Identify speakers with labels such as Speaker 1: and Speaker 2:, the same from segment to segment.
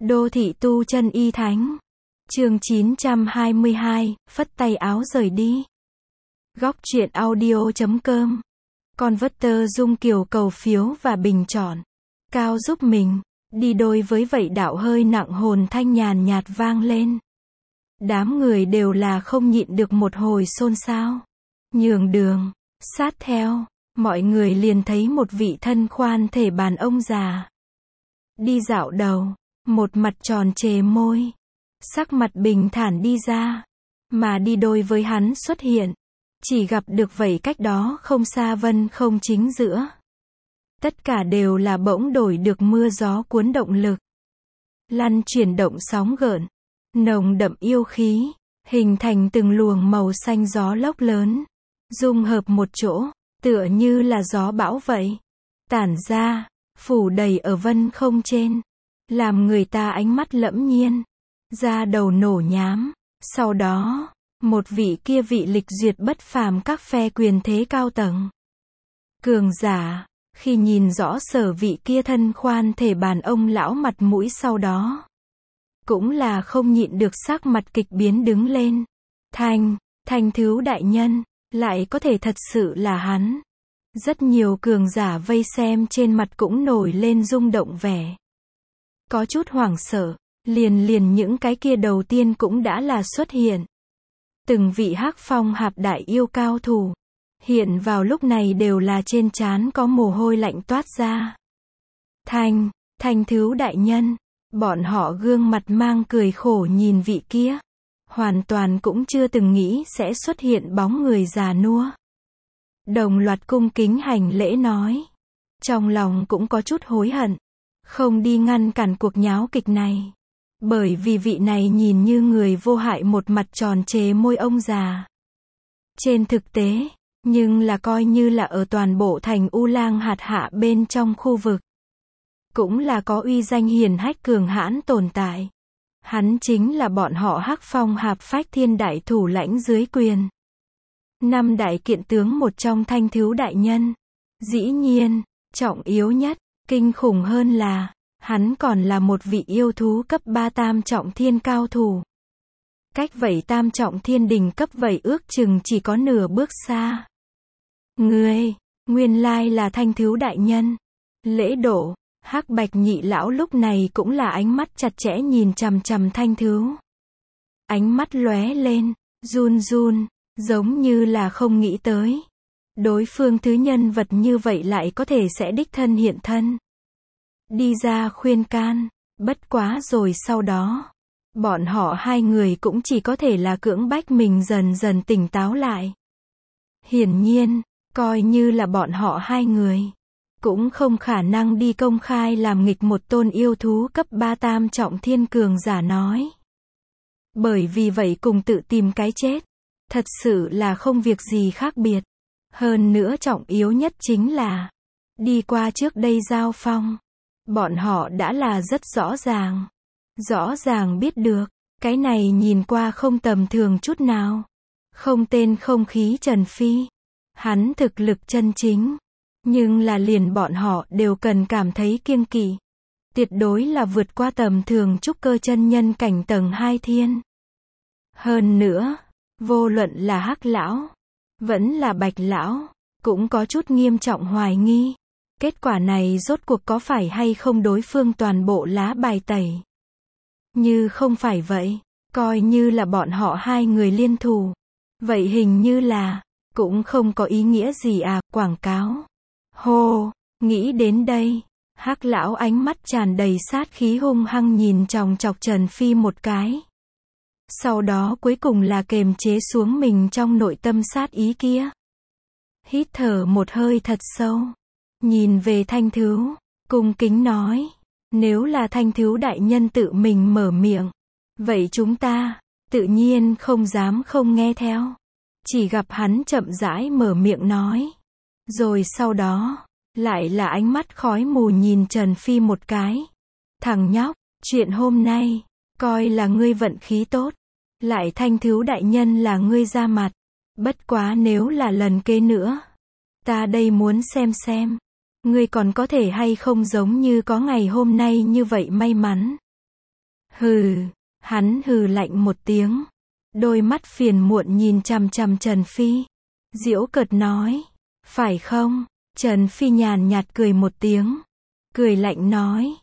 Speaker 1: Đô thị tu chân y thánh. Chương 922, phất tay áo rời đi. Góc truyện audio.com. Converter Dung Kiều cầu phiếu và bình chọn. Cao giúp mình. Đi đôi với vậy đạo hơi nặng hồn thanh nhàn nhạt vang lên. Đám người đều là không nhịn được một hồi xôn xao. Nhường đường. Sát theo. Mọi người liền thấy một vị thân khoan thể bàn ông già. Đi dạo đầu. Một mặt tròn trề môi. Sắc mặt bình thản đi ra. Mà đi đôi với hắn xuất hiện. Chỉ gặp được vậy cách đó không xa vân không chính giữa. Tất cả đều là bỗng đổi được mưa gió cuốn động lực. Lăn chuyển động sóng gợn. Nồng đậm yêu khí. Hình thành từng luồng màu xanh gió lốc lớn. Dung hợp một chỗ. Tựa như là gió bão vậy. Tản ra. Phủ đầy ở vân không trên. Làm người ta ánh mắt lẫm nhiên. Da đầu nổ nhám. Sau đó, một vị kia vị lịch duyệt bất phàm các phe quyền thế cao tầng. Cường giả, khi nhìn rõ sở vị kia thân khoan thể bàn ông lão mặt mũi sau đó. Cũng là không nhịn được sắc mặt kịch biến đứng lên. Thanh Thứ đại nhân, lại có thể thật sự là hắn. Rất nhiều cường giả vây xem trên mặt cũng nổi lên rung động vẻ. Có chút hoảng sợ, liền những cái kia đầu tiên cũng đã là xuất hiện. Từng vị hắc phong hạp đại yêu cao thủ, hiện vào lúc này đều là trên trán có mồ hôi lạnh toát ra. Thanh Thứ đại nhân, bọn họ gương mặt mang cười khổ nhìn vị kia. Hoàn toàn cũng chưa từng nghĩ sẽ xuất hiện bóng người già nua. Đồng loạt cung kính hành lễ nói. Trong lòng cũng có chút hối hận. Không đi ngăn cản cuộc nháo kịch này. Bởi vì vị này nhìn như người vô hại một mặt tròn trề môi ông già. Trên thực tế, nhưng là coi như là ở toàn bộ thành U Lang hạt hạ bên trong khu vực. Cũng là có uy danh hiển hách cường hãn tồn tại. Hắn chính là bọn họ hắc phong hạp phách thiên đại thủ lãnh dưới quyền. 5 đại kiện tướng một trong Thanh Thứ đại nhân. Dĩ nhiên, trọng yếu nhất, kinh khủng hơn là, hắn còn là một vị yêu thú cấp 3 tam trọng thiên cao thủ. Cách vậy tam trọng thiên đỉnh cấp vậy ước chừng chỉ có nửa bước xa. Ngươi, nguyên lai là Thanh Thứ đại nhân. Lễ độ, hắc bạch nhị lão lúc này cũng là ánh mắt chặt chẽ nhìn chằm chằm Thanh Thứ. Ánh mắt lóe lên, run, giống như là không nghĩ tới. Đối phương thứ nhân vật như vậy lại có thể sẽ đích thân hiện thân. Đi ra khuyên can, bất quá rồi sau đó. Bọn họ hai người cũng chỉ có thể là cưỡng bách mình dần dần tỉnh táo lại. Hiển nhiên, coi như là bọn họ hai người. Cũng không khả năng đi công khai làm nghịch một tôn yêu thú cấp 3 tam trọng thiên cường giả nói. Bởi vì vậy cùng tự tìm cái chết. Thật sự là không việc gì khác biệt. Hơn nữa trọng yếu nhất chính là, đi qua trước đây giao phong. Bọn họ đã là rất rõ ràng biết được, cái này nhìn qua không tầm thường chút nào. Không tên không khí Trần Phi. Hắn thực lực chân chính. Nhưng là liền bọn họ đều cần cảm thấy kiêng kỵ. Tuyệt đối là vượt qua tầm thường trúc cơ chân nhân cảnh tầng 2 thiên. Hơn nữa, vô luận là hắc lão, vẫn là bạch lão, cũng có chút nghiêm trọng hoài nghi. Kết quả này rốt cuộc có phải hay không đối phương toàn bộ lá bài tẩy. Như không phải vậy, coi như là bọn họ hai người liên thủ. Vậy hình như là, cũng không có ý nghĩa gì à, quảng cáo. Hô, nghĩ đến đây, hắc lão ánh mắt tràn đầy sát khí hung hăng nhìn chòng chọc Trần Phi một cái. Sau đó cuối cùng là kềm chế xuống mình trong nội tâm sát ý kia. Hít thở một hơi thật sâu. Nhìn về Thanh Thứ, cung kính nói. Nếu là Thanh Thứ đại nhân tự mình mở miệng. Vậy chúng ta, tự nhiên không dám không nghe theo. Chỉ gặp hắn chậm rãi mở miệng nói. Rồi sau đó, lại là ánh mắt khói mù nhìn Trần Phi một cái. Thằng nhóc, chuyện hôm nay, coi là ngươi vận khí tốt. Lại Thanh Thứ đại nhân là ngươi ra mặt. Bất quá nếu là lần kế nữa. Ta đây muốn xem. Ngươi còn có thể hay không giống như có ngày hôm nay như vậy may mắn. Hừ, hắn hừ lạnh một tiếng. Đôi mắt phiền muộn nhìn chằm chằm Trần Phi. Giễu cợt nói. Phải không? Trần Phi nhàn nhạt cười một tiếng. Cười lạnh nói.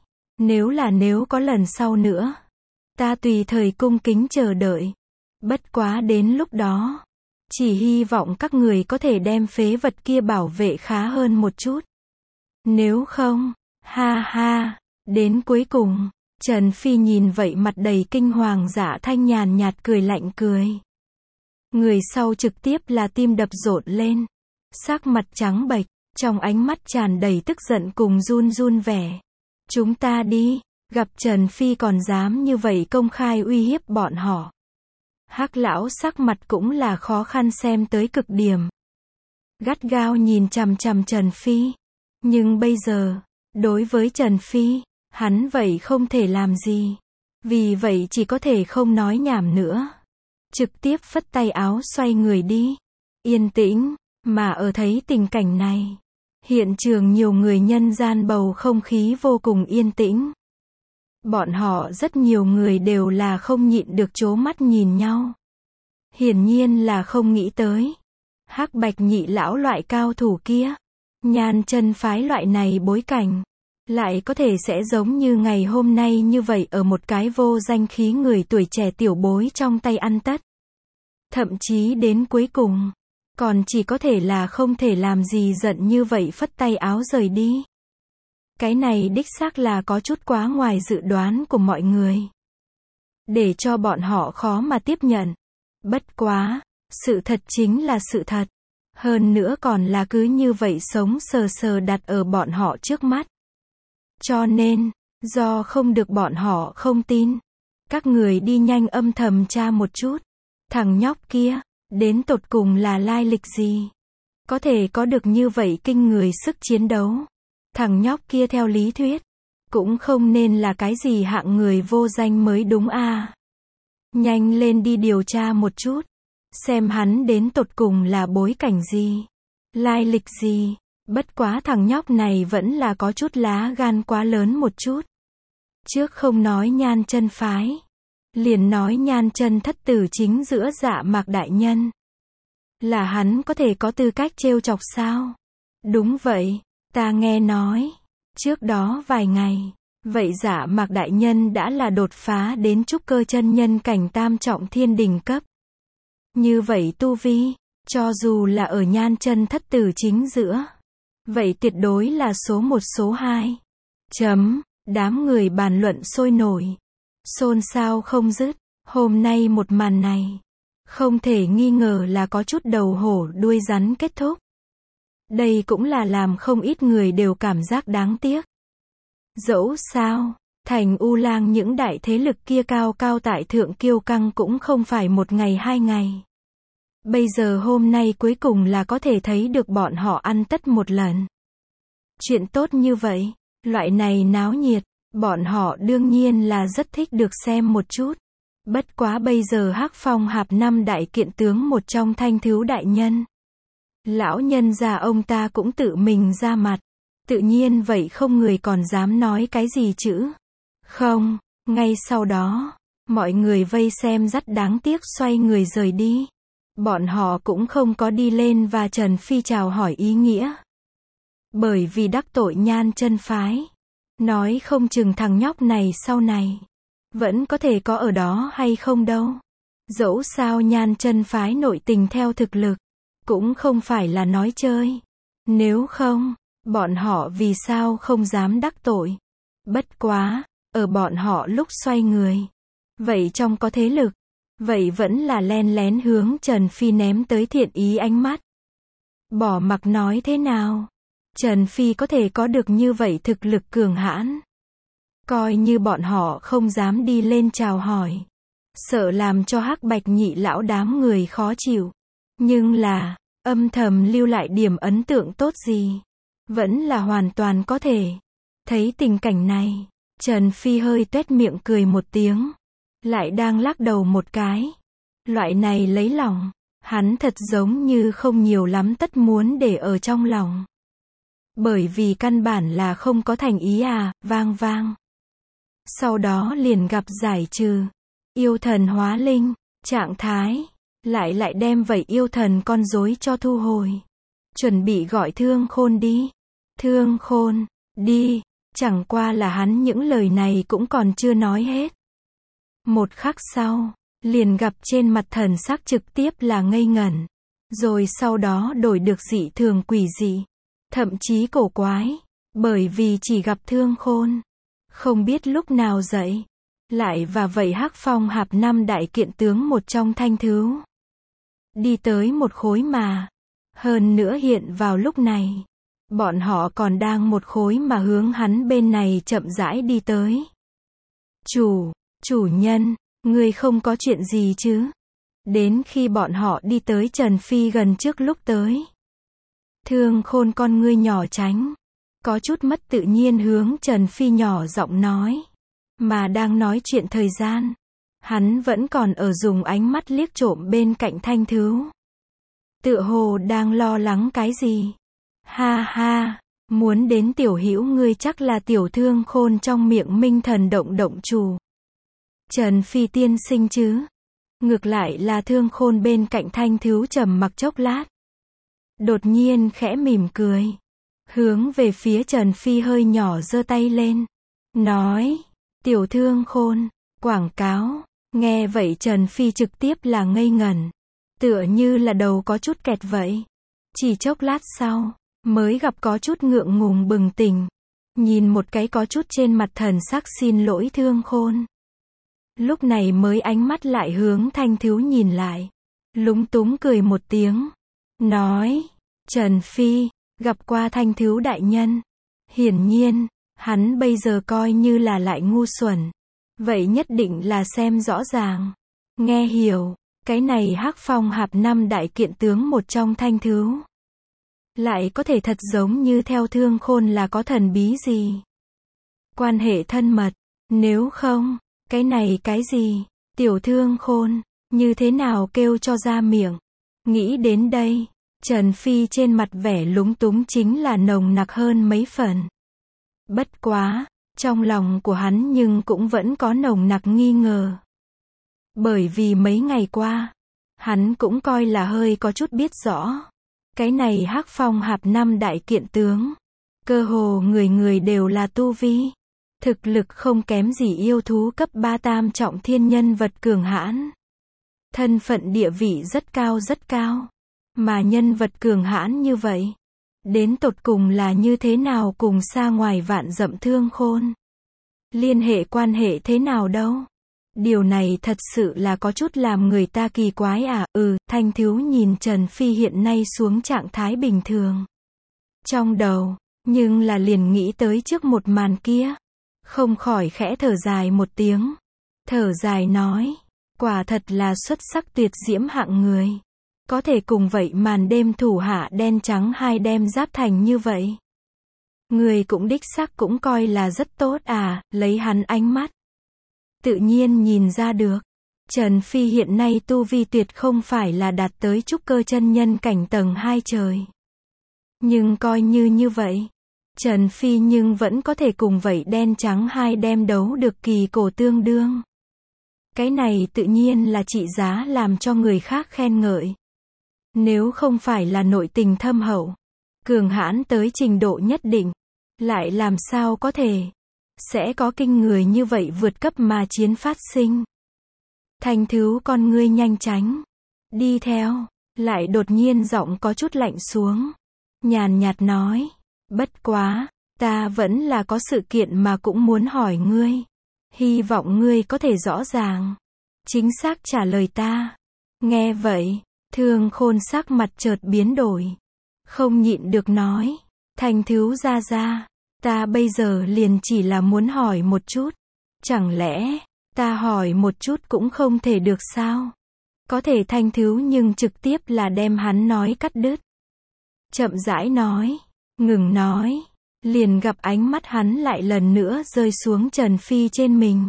Speaker 1: Nếu có lần sau nữa, ta tùy thời cung kính chờ đợi. Bất quá đến lúc đó, chỉ hy vọng các người có thể đem phế vật kia bảo vệ khá hơn một chút. Nếu không, ha ha, đến cuối cùng, Trần Phi nhìn vậy mặt đầy kinh hoàng Dạ Thanh nhàn nhạt cười lạnh cười. Người sau trực tiếp là tim đập rộn lên, sắc mặt trắng bệch, trong ánh mắt tràn đầy tức giận cùng run run vẻ. Chúng ta đi, gặp Trần Phi còn dám như vậy công khai uy hiếp bọn họ. Hắc lão sắc mặt cũng là khó khăn xem tới cực điểm. Gắt gao nhìn chằm chằm Trần Phi. Nhưng bây giờ, đối với Trần Phi, hắn vậy không thể làm gì. Vì vậy chỉ có thể không nói nhảm nữa. Trực tiếp phất tay áo xoay người đi. Yên tĩnh, mà ở thấy tình cảnh này. Hiện trường nhiều người nhân gian bầu không khí vô cùng yên tĩnh. Bọn họ rất nhiều người đều là không nhịn được trố mắt nhìn nhau. Hiển nhiên là không nghĩ tới. Hắc Bạch Nhị lão loại cao thủ kia, Nhan chân phái loại này bối cảnh, lại có thể sẽ giống như ngày hôm nay như vậy ở một cái vô danh khí người tuổi trẻ tiểu bối trong tay ăn tất. Thậm chí đến cuối cùng, còn chỉ có thể là không thể làm gì giận như vậy phất tay áo rời đi. Cái này đích xác là có chút quá ngoài dự đoán của mọi người. Để cho bọn họ khó mà tiếp nhận. Bất quá, sự thật chính là sự thật. Hơn nữa còn là cứ như vậy sống sờ sờ đặt ở bọn họ trước mắt. Cho nên, do không được bọn họ không tin, các người đi nhanh âm thầm tra một chút. Thằng nhóc kia, đến tột cùng là lai lịch gì? Có thể có được như vậy kinh người sức chiến đấu. Thằng nhóc kia theo lý thuyết, cũng không nên là cái gì hạng người vô danh mới đúng à. Nhanh lên đi điều tra một chút. Xem hắn đến tột cùng là bối cảnh gì, lai lịch gì. Bất quá thằng nhóc này vẫn là có chút lá gan quá lớn một chút. Trước không nói Nhan chân phái, liền nói Nhan chân thất tử chính giữa Dạ Mạc đại nhân. Là hắn có thể có tư cách trêu chọc sao? Đúng vậy, ta nghe nói, trước đó vài ngày, vậy Dạ Mạc đại nhân đã là đột phá đến trúc cơ chân nhân cảnh tam trọng thiên đỉnh cấp. Như vậy tu vi, cho dù là ở Nhan chân thất tử chính giữa, vậy tuyệt đối là số 1 số 2. Đám người bàn luận sôi nổi, xôn xao không dứt. Hôm nay một màn này, không thể nghi ngờ là có chút đầu hổ đuôi rắn kết thúc. Đây cũng là làm không ít người đều cảm giác đáng tiếc. Dẫu sao, thành U Lang những đại thế lực kia cao cao tại thượng kiêu căng cũng không phải một ngày hai ngày. Bây giờ hôm nay cuối cùng là có thể thấy được bọn họ ăn tất một lần. Chuyện tốt như vậy, loại này náo nhiệt, bọn họ đương nhiên là rất thích được xem một chút. Bất quá bây giờ Hắc Phong Hạp năm đại kiện tướng một trong Thanh Thứu đại nhân. Lão nhân già ông ta cũng tự mình ra mặt. Tự nhiên vậy không người còn dám nói cái gì chứ. Không, ngay sau đó, mọi người vây xem rất đáng tiếc xoay người rời đi. Bọn họ cũng không có đi lên và Trần Phi chào hỏi ý nghĩa. Bởi vì đắc tội Nhan chân phái. Nói không chừng thằng nhóc này sau này vẫn có thể có ở đó hay không đâu. Dẫu sao Nhan chân phái nội tình theo thực lực, cũng không phải là nói chơi. Nếu không, bọn họ vì sao không dám đắc tội. Bất quá, ở bọn họ lúc xoay người, vậy trong có thế lực, vậy vẫn là len lén hướng Trần Phi ném tới thiện ý ánh mắt. Bỏ mặc nói thế nào, Trần Phi có thể có được như vậy thực lực cường hãn. Coi như bọn họ không dám đi lên chào hỏi, sợ làm cho Hắc Bạch Nhị lão đám người khó chịu. Nhưng là, âm thầm lưu lại điểm ấn tượng tốt gì, vẫn là hoàn toàn có thể. Thấy tình cảnh này, Trần Phi hơi tuét miệng cười một tiếng, lại đang lắc đầu một cái. Loại này lấy lòng, hắn thật giống như không nhiều lắm tất muốn để ở trong lòng. Bởi vì căn bản là không có thành ý à, vang vang. Sau đó liền gặp giải trừ. Yêu thần hóa linh, trạng thái. Lại đem vậy yêu thần con rối cho thu hồi. Chuẩn bị gọi Thương Khôn đi. Thương Khôn, đi. Chẳng qua là hắn những lời này cũng còn chưa nói hết. Một khắc sau, liền gặp trên mặt thần sắc trực tiếp là ngây ngẩn. Rồi sau đó đổi được dị thường quỷ dị. Thậm chí cổ quái. Bởi vì chỉ gặp Thương Khôn. Không biết lúc nào dậy. Lại và vậy Hắc Phong Hạp Năm đại kiện tướng một trong thanh thứ. Đi tới một khối mà. Hơn nữa hiện vào lúc này. Bọn họ còn đang một khối mà hướng hắn bên này chậm rãi đi tới. Chủ nhân, ngươi không có chuyện gì chứ? Đến khi bọn họ đi tới Trần Phi gần trước lúc tới. Thương Khôn con ngươi nhỏ tránh. Có chút mất tự nhiên hướng Trần Phi nhỏ giọng nói. Mà đang nói chuyện thời gian. Hắn vẫn còn ở dùng ánh mắt liếc trộm bên cạnh thanh thứ. Tựa hồ đang lo lắng cái gì? Ha ha, muốn đến tiểu hữu ngươi chắc là tiểu Thương Khôn trong miệng minh thần động chủ. Trần Phi tiên sinh chứ? Ngược lại là Thương Khôn bên cạnh thanh thứ trầm mặc chốc lát. Đột nhiên khẽ mỉm cười. Hướng về phía Trần Phi hơi nhỏ giơ tay lên. Nói, tiểu Thương Khôn, quảng cáo. Nghe vậy Trần Phi trực tiếp là ngây ngẩn. Tựa như là đầu có chút kẹt vậy. Chỉ chốc lát sau, mới gặp có chút ngượng ngùng bừng tỉnh. Nhìn một cái có chút trên mặt thần sắc xin lỗi Thương Khôn. Lúc này mới ánh mắt lại hướng thanh thứ nhìn lại. Lúng túng cười một tiếng. Nói, Trần Phi, gặp qua thanh thứ đại nhân. Hiển nhiên, hắn bây giờ coi như là lại ngu xuẩn. Vậy nhất định là xem rõ ràng. Nghe hiểu, cái này Hắc Phong Hạp Năm đại kiện tướng một trong thanh thứ. Lại có thể thật giống như theo Thương Khôn là có thần bí gì. Quan hệ thân mật, nếu không, cái này cái gì, tiểu Thương Khôn, như thế nào kêu cho ra miệng. Nghĩ đến đây, Trần Phi trên mặt vẻ lúng túng chính là nồng nặc hơn mấy phần. Bất quá, trong lòng của hắn nhưng cũng vẫn có nồng nặc nghi ngờ. Bởi vì mấy ngày qua, hắn cũng coi là hơi có chút biết rõ. Cái này Hắc Phong Hạp Năm đại kiện tướng. Cơ hồ người người đều là tu vi. Thực lực không kém gì yêu thú cấp 3 tam trọng thiên nhân vật cường hãn. Thân phận địa vị rất cao. Mà nhân vật cường hãn như vậy. Đến tột cùng là như thế nào cùng xa ngoài vạn dặm Thương Khôn. Liên hệ quan hệ thế nào đâu. Điều này thật sự là có chút làm người ta kỳ quái à. Thanh thứ nhìn Trần Phi hiện nay xuống trạng thái bình thường. Trong đầu, nhưng là liền nghĩ tới trước một màn kia. Không khỏi khẽ thở dài một tiếng. Thở dài nói, quả thật là xuất sắc tuyệt diễm hạng người. Có thể cùng vậy màn đêm thủ hạ đen trắng hai đem giáp thành như vậy. Người cũng đích xác cũng coi là rất tốt à, lấy hắn ánh mắt. Tự nhiên nhìn ra được. Trần Phi hiện nay tu vi tuyệt không phải là đạt tới trúc cơ chân nhân cảnh tầng 2 trời. Nhưng coi như vậy. Trần Phi nhưng vẫn có thể cùng vậy đen trắng hai đem đấu được kỳ cổ tương đương. Cái này tự nhiên là trị giá làm cho người khác khen ngợi. Nếu không phải là nội tình thâm hậu, cường hãn tới trình độ nhất định, lại làm sao có thể sẽ có kinh người như vậy vượt cấp mà chiến phát sinh. Thanh thứ con ngươi nhanh tránh, đi theo, lại đột nhiên giọng có chút lạnh xuống, nhàn nhạt nói, bất quá, ta vẫn là có sự kiện mà cũng muốn hỏi ngươi, hy vọng ngươi có thể rõ ràng, chính xác trả lời ta. Nghe vậy, Thương Khôn sắc mặt chợt biến đổi, không nhịn được nói, Thanh thứ ra, ta bây giờ liền chỉ là muốn hỏi một chút, chẳng lẽ, ta hỏi một chút cũng không thể được sao? Có thể Thanh thứ nhưng trực tiếp là đem hắn nói cắt đứt. Chậm rãi nói, ngừng nói, liền gặp ánh mắt hắn lại lần nữa rơi xuống Trần Phi trên mình.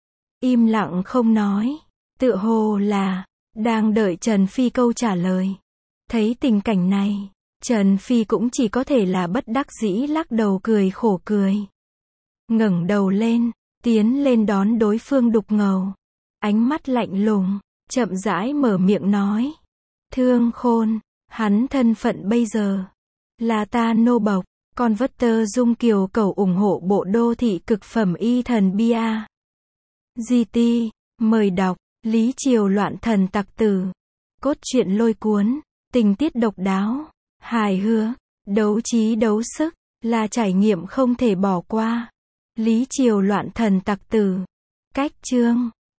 Speaker 1: Im lặng không nói, tựa hồ là đang đợi Trần Phi câu trả lời. Thấy tình cảnh này, Trần Phi cũng chỉ có thể là bất đắc dĩ lắc đầu cười khổ cười. Ngẩng đầu lên, tiến lên đón đối phương đục ngầu. Ánh mắt lạnh lùng, chậm rãi mở miệng nói. Thương Khôn, hắn thân phận bây giờ là ta nô bộc. Con vất tơ Dung Kiều Cầu ủng hộ bộ đô thị cực phẩm y thần bia. GT, mời đọc, Lý Triều loạn thần tặc tử. Cốt truyện lôi cuốn, tình tiết độc đáo, hài hước, đấu trí đấu sức, là trải nghiệm không thể bỏ qua. Lý Triều loạn thần tặc tử. Cách chương